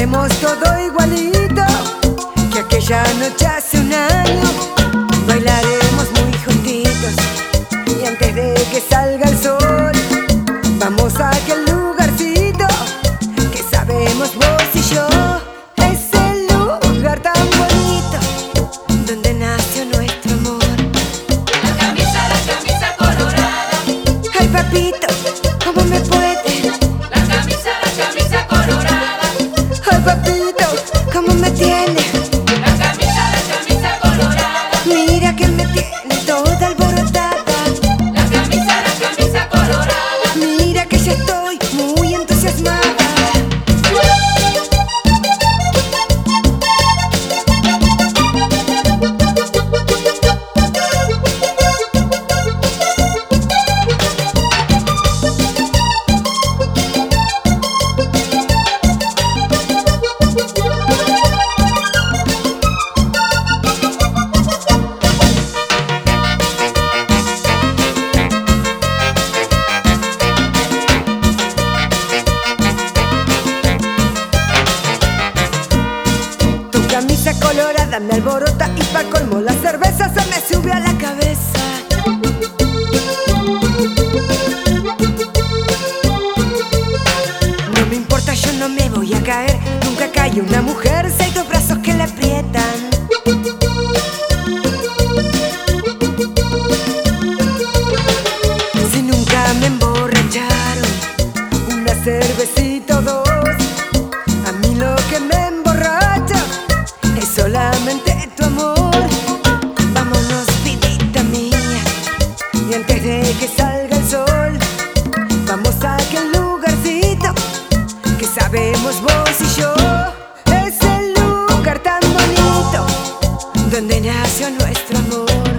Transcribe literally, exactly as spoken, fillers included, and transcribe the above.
Haremos todo igualito que aquella noche hace un año. Bailaremos muy juntitos y antes de que salga el sol vamos a aquel lugarcito que sabemos vos y yo. Es el lugar tan bonito donde nació nuestro amor. La camisa, la camisa colorada. Ay, papito, ¿cómo me puede? La camisa, la camisa colorada. Ay, papito, ¿cómo me tiene? La camisa, la camisa colorada. Mira que me tiene toda alborotada. La camisa, la camisa colorada. Mira que ya estoy muy entusiasmada. Tu camisa colorada me alborota y pa' colmo la cerveza se me subió a la cabeza. No me importa, yo no me voy a caer. Nunca cae una mujer si hay dos brazos que la aprietan. Si nunca me emborracharon una cervecita o dos, a mí lo que me emborracha es solamente tu amor. Vámonos, vidita mía, y antes de que salga el sol vamos a aquel lugarcito que sabemos vos y yo. Es el lugar tan bonito donde nació nuestro amor.